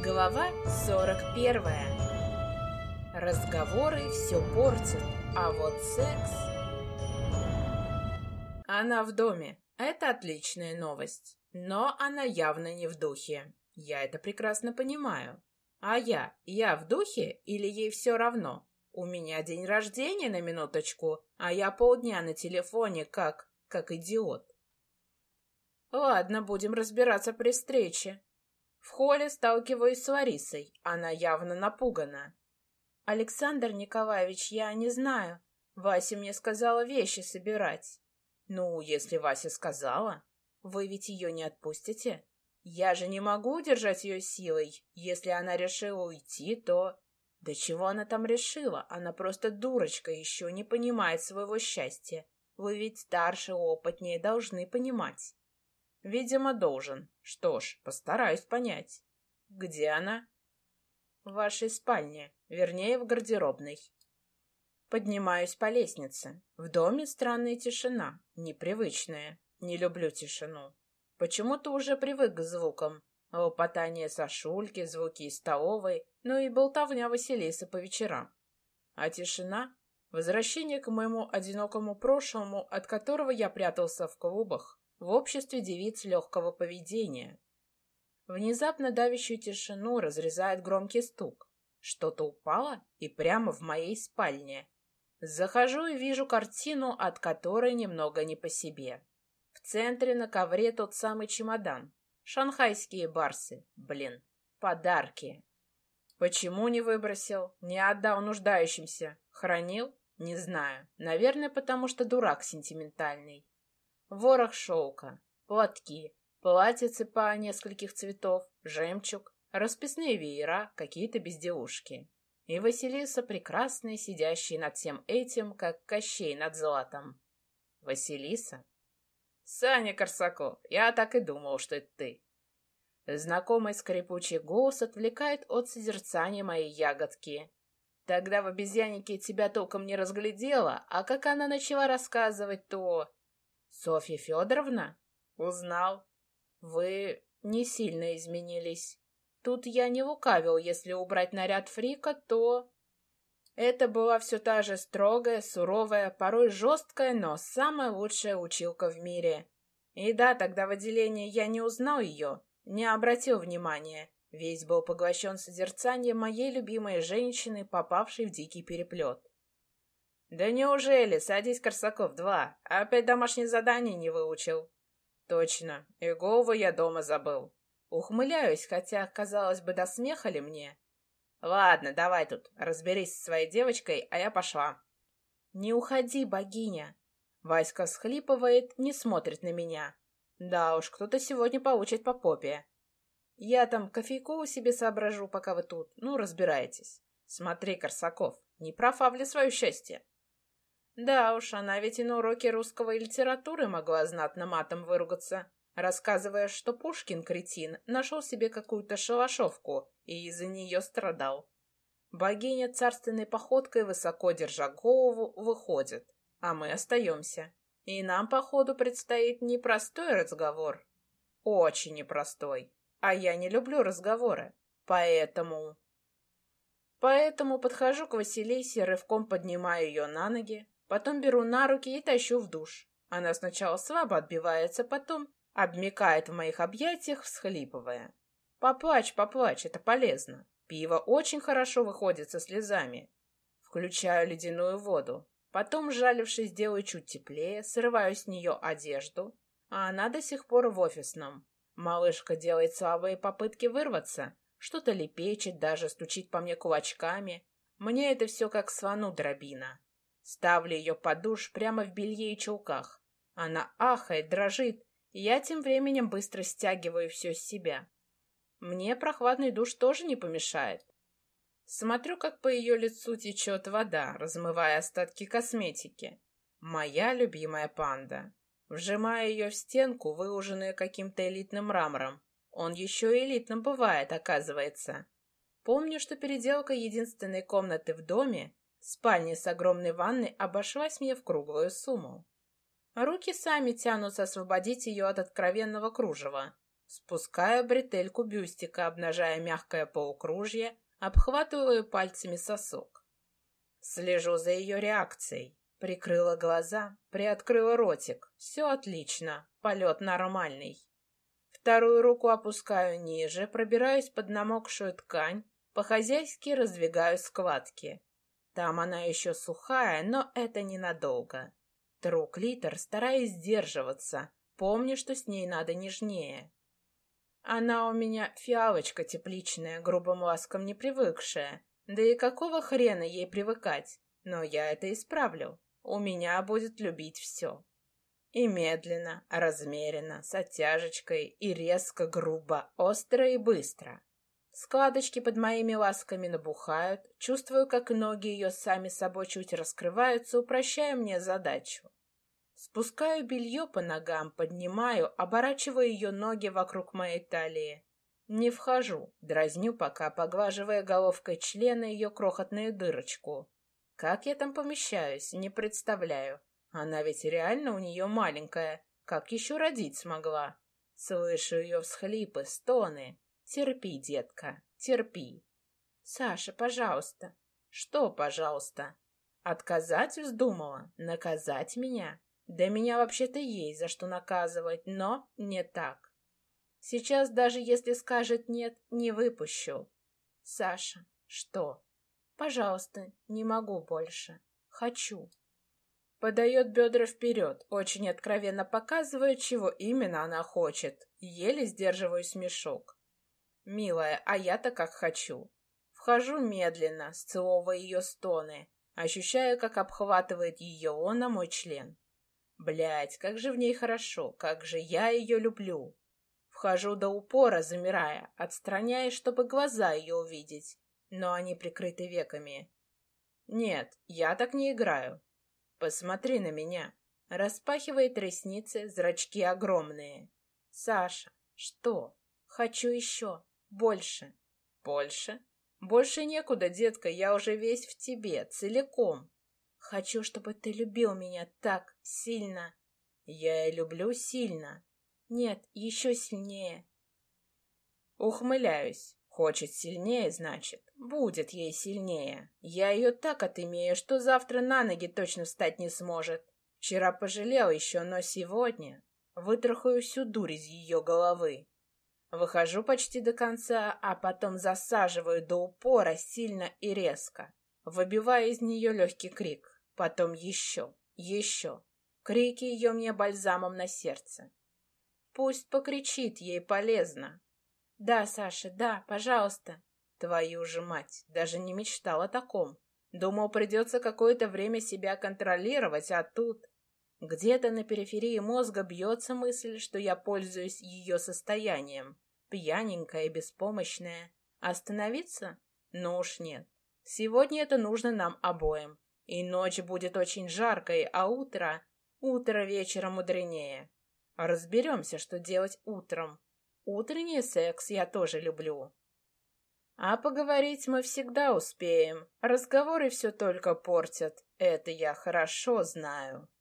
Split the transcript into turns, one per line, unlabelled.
Глава 41. Разговоры все портят, а вот секс... Она в доме. Это отличная новость. Но она явно не в духе. Я это прекрасно понимаю. А я в духе или ей все равно? У меня день рождения на минуточку, а я полдня на телефоне как идиот. Ладно, будем разбираться при встрече. В холле сталкиваюсь с Ларисой. Она явно напугана. «Александр Николаевич, я не знаю. Вася мне сказала вещи собирать». «Ну, если Вася сказала, вы ведь ее не отпустите? Я же не могу удержать ее силой. Если она решила уйти, то...» «Да чего она там решила? Она просто дурочка, еще не понимает своего счастья. Вы ведь старше, опытнее, должны понимать». «Видимо, должен. Что ж, постараюсь понять. Где она?» «В вашей спальне, вернее, в гардеробной». Поднимаюсь по лестнице. В доме странная тишина, непривычная. Не люблю тишину. Почему-то уже привык к звукам. Лопотание Сашульки, звуки из столовой, ну и болтовня Василисы по вечерам. А тишина — возвращение к моему одинокому прошлому, от которого я прятался в клубах, в обществе девиц легкого поведения. Внезапно давящую тишину разрезает громкий стук. Что-то упало и прямо в моей спальне. Захожу и вижу картину, от которой немного не по себе. В центре на ковре тот самый чемодан. Шанхайские барсы. Блин, подарки. Почему не выбросил? Не отдал нуждающимся. Хранил? Не знаю. Наверное, потому что дурак сентиментальный. Ворох шелка, платки, платьицы по нескольких цветов, жемчуг, расписные веера, какие-то безделушки. И Василиса прекрасная, сидящая над всем этим, как Кощей над златом. Василиса? Саня Корсаков, я так и думал, что это ты. Знакомый скрипучий голос отвлекает от созерцания моей ягодки. Тогда в обезьяннике тебя толком не разглядела, а как она начала рассказывать, то... Софья Федоровна? Узнал. Вы не сильно изменились. Тут я не лукавил, если убрать наряд фрика, то... Это была все та же строгая, суровая, порой жесткая, но самая лучшая училка в мире. И да, тогда в отделении я не узнал ее, не обратил внимания. Весь был поглощен созерцанием моей любимой женщины, попавшей в дикий переплет. «Да неужели? Садись, Корсаков, 2. Опять домашнее задание не выучил?» «Точно. И голову я дома забыл». Ухмыляюсь, хотя, казалось бы, до смеха ли мне. «Ладно, давай тут, разберись со своей девочкой, а я пошла». «Не уходи, богиня». Васька всхлипывает, не смотрит на меня. Да уж, кто-то сегодня получит по попе. «Я там кофейку себе соображу, пока вы тут. Ну, разбирайтесь. Смотри, Корсаков, не профавли свое счастье». Да уж, она ведь и на уроке русского и литературы могла знатно матом выругаться, рассказывая, что Пушкин, кретин, нашел себе какую-то шалашовку и из-за нее страдал. Богиня царственной походкой, высоко держа голову, выходит, а мы остаемся. И нам, походу, предстоит непростой разговор. Очень непростой. А я не люблю разговоры. Поэтому подхожу к Василисе, рывком поднимаю ее на ноги, потом беру на руки и тащу в душ. Она сначала слабо отбивается, потом обмякает в моих объятиях, всхлипывая. Поплачь, это полезно. Пиво очень хорошо выходит со слезами. Включаю ледяную воду. Потом, сжалившись, делаю чуть теплее, срываю с нее одежду, а она до сих пор в офисном. Малышка делает слабые попытки вырваться, что-то лепечет, даже стучит по мне кулачками. Мне это все как слону дробина. Ставлю ее под душ прямо в белье и чулках. Она ахает, дрожит, и я тем временем быстро стягиваю все с себя. Мне прохладный душ тоже не помешает. Смотрю, как по ее лицу течет вода, размывая остатки косметики. Моя любимая панда. Вжимаю ее в стенку, выложенную каким-то элитным мрамором. Он еще и элитным бывает, оказывается. Помню, что переделка единственной комнаты в доме, спальни с огромной ванной, обошлась мне в круглую сумму. Руки сами тянутся освободить ее от откровенного кружева. Спускаю бретельку бюстика, обнажая мягкое полукружье, обхватываю пальцами сосок. Слежу за ее реакцией. Прикрыла глаза, приоткрыла ротик. Все отлично, полет нормальный. Вторую руку опускаю ниже, пробираюсь под намокшую ткань, по-хозяйски раздвигаю складки. Там она еще сухая, но это ненадолго. Тру клитор, стараясь сдерживаться, помню, что с ней надо нежнее. Она у меня фиалочка тепличная, грубым ласкам не привыкшая. Да и какого хрена ей привыкать? Но я это исправлю. У меня будет любить все. И медленно, размеренно, с оттяжечкой, и резко, грубо, остро и быстро. Складочки под моими ласками набухают, чувствую, как ноги ее сами собой чуть раскрываются, упрощая мне задачу. Спускаю белье по ногам, поднимаю, оборачиваю ее ноги вокруг моей талии. Не вхожу, дразню пока, поглаживая головкой члена ее крохотную дырочку. Как я там помещаюсь, не представляю. Она ведь реально у нее маленькая, как еще родить смогла. Слышу ее всхлипы, стоны. Терпи, детка, терпи. Саша, пожалуйста. Что, пожалуйста? Отказать вздумала? Наказать меня? Да меня вообще-то есть за что наказывать, но не так. Сейчас даже если скажет нет, не выпущу. Саша, что? Пожалуйста, не могу больше. Хочу. Подает бедра вперед, очень откровенно показывая, чего именно она хочет. Еле сдерживаю смешок. Милая, а я-то как хочу. Вхожу медленно, сцеловывая ее стоны, ощущая, как обхватывает ее лона мой член. Блядь, как же в ней хорошо, как же я ее люблю. Вхожу до упора, замирая, отстраняясь, чтобы глаза ее увидеть, но они прикрыты веками. Нет, я так не играю. Посмотри на меня. Распахивает ресницы, зрачки огромные. Саша, что? Хочу еще. Больше. Больше? Больше некуда, детка, я уже весь в тебе, целиком. Хочу, чтобы ты любил меня так сильно. Я и люблю сильно. Нет, еще сильнее. Ухмыляюсь. Хочет сильнее, значит. Будет ей сильнее. Я ее так отымею, что завтра на ноги точно встать не сможет. Вчера пожалел еще, но сегодня вытрахаю всю дурь из ее головы. Выхожу почти до конца, а потом засаживаю до упора сильно и резко, выбивая из нее легкий крик. Потом еще, еще. Крики ее мне бальзамом на сердце. Пусть покричит, ей полезно. Да, Саша, да, пожалуйста. Твою же мать, даже не мечтал о таком. Думал, придется какое-то время себя контролировать, а тут... Где-то на периферии мозга бьется мысль, что я пользуюсь ее состоянием. Пьяненькая и беспомощная. Остановиться? Ну уж нет. Сегодня это нужно нам обоим. И ночь будет очень жаркой, а утро... Утро вечера мудренее. Разберемся, что делать утром. Утренний секс я тоже люблю. А поговорить мы всегда успеем. Разговоры все только портят. Это я хорошо знаю.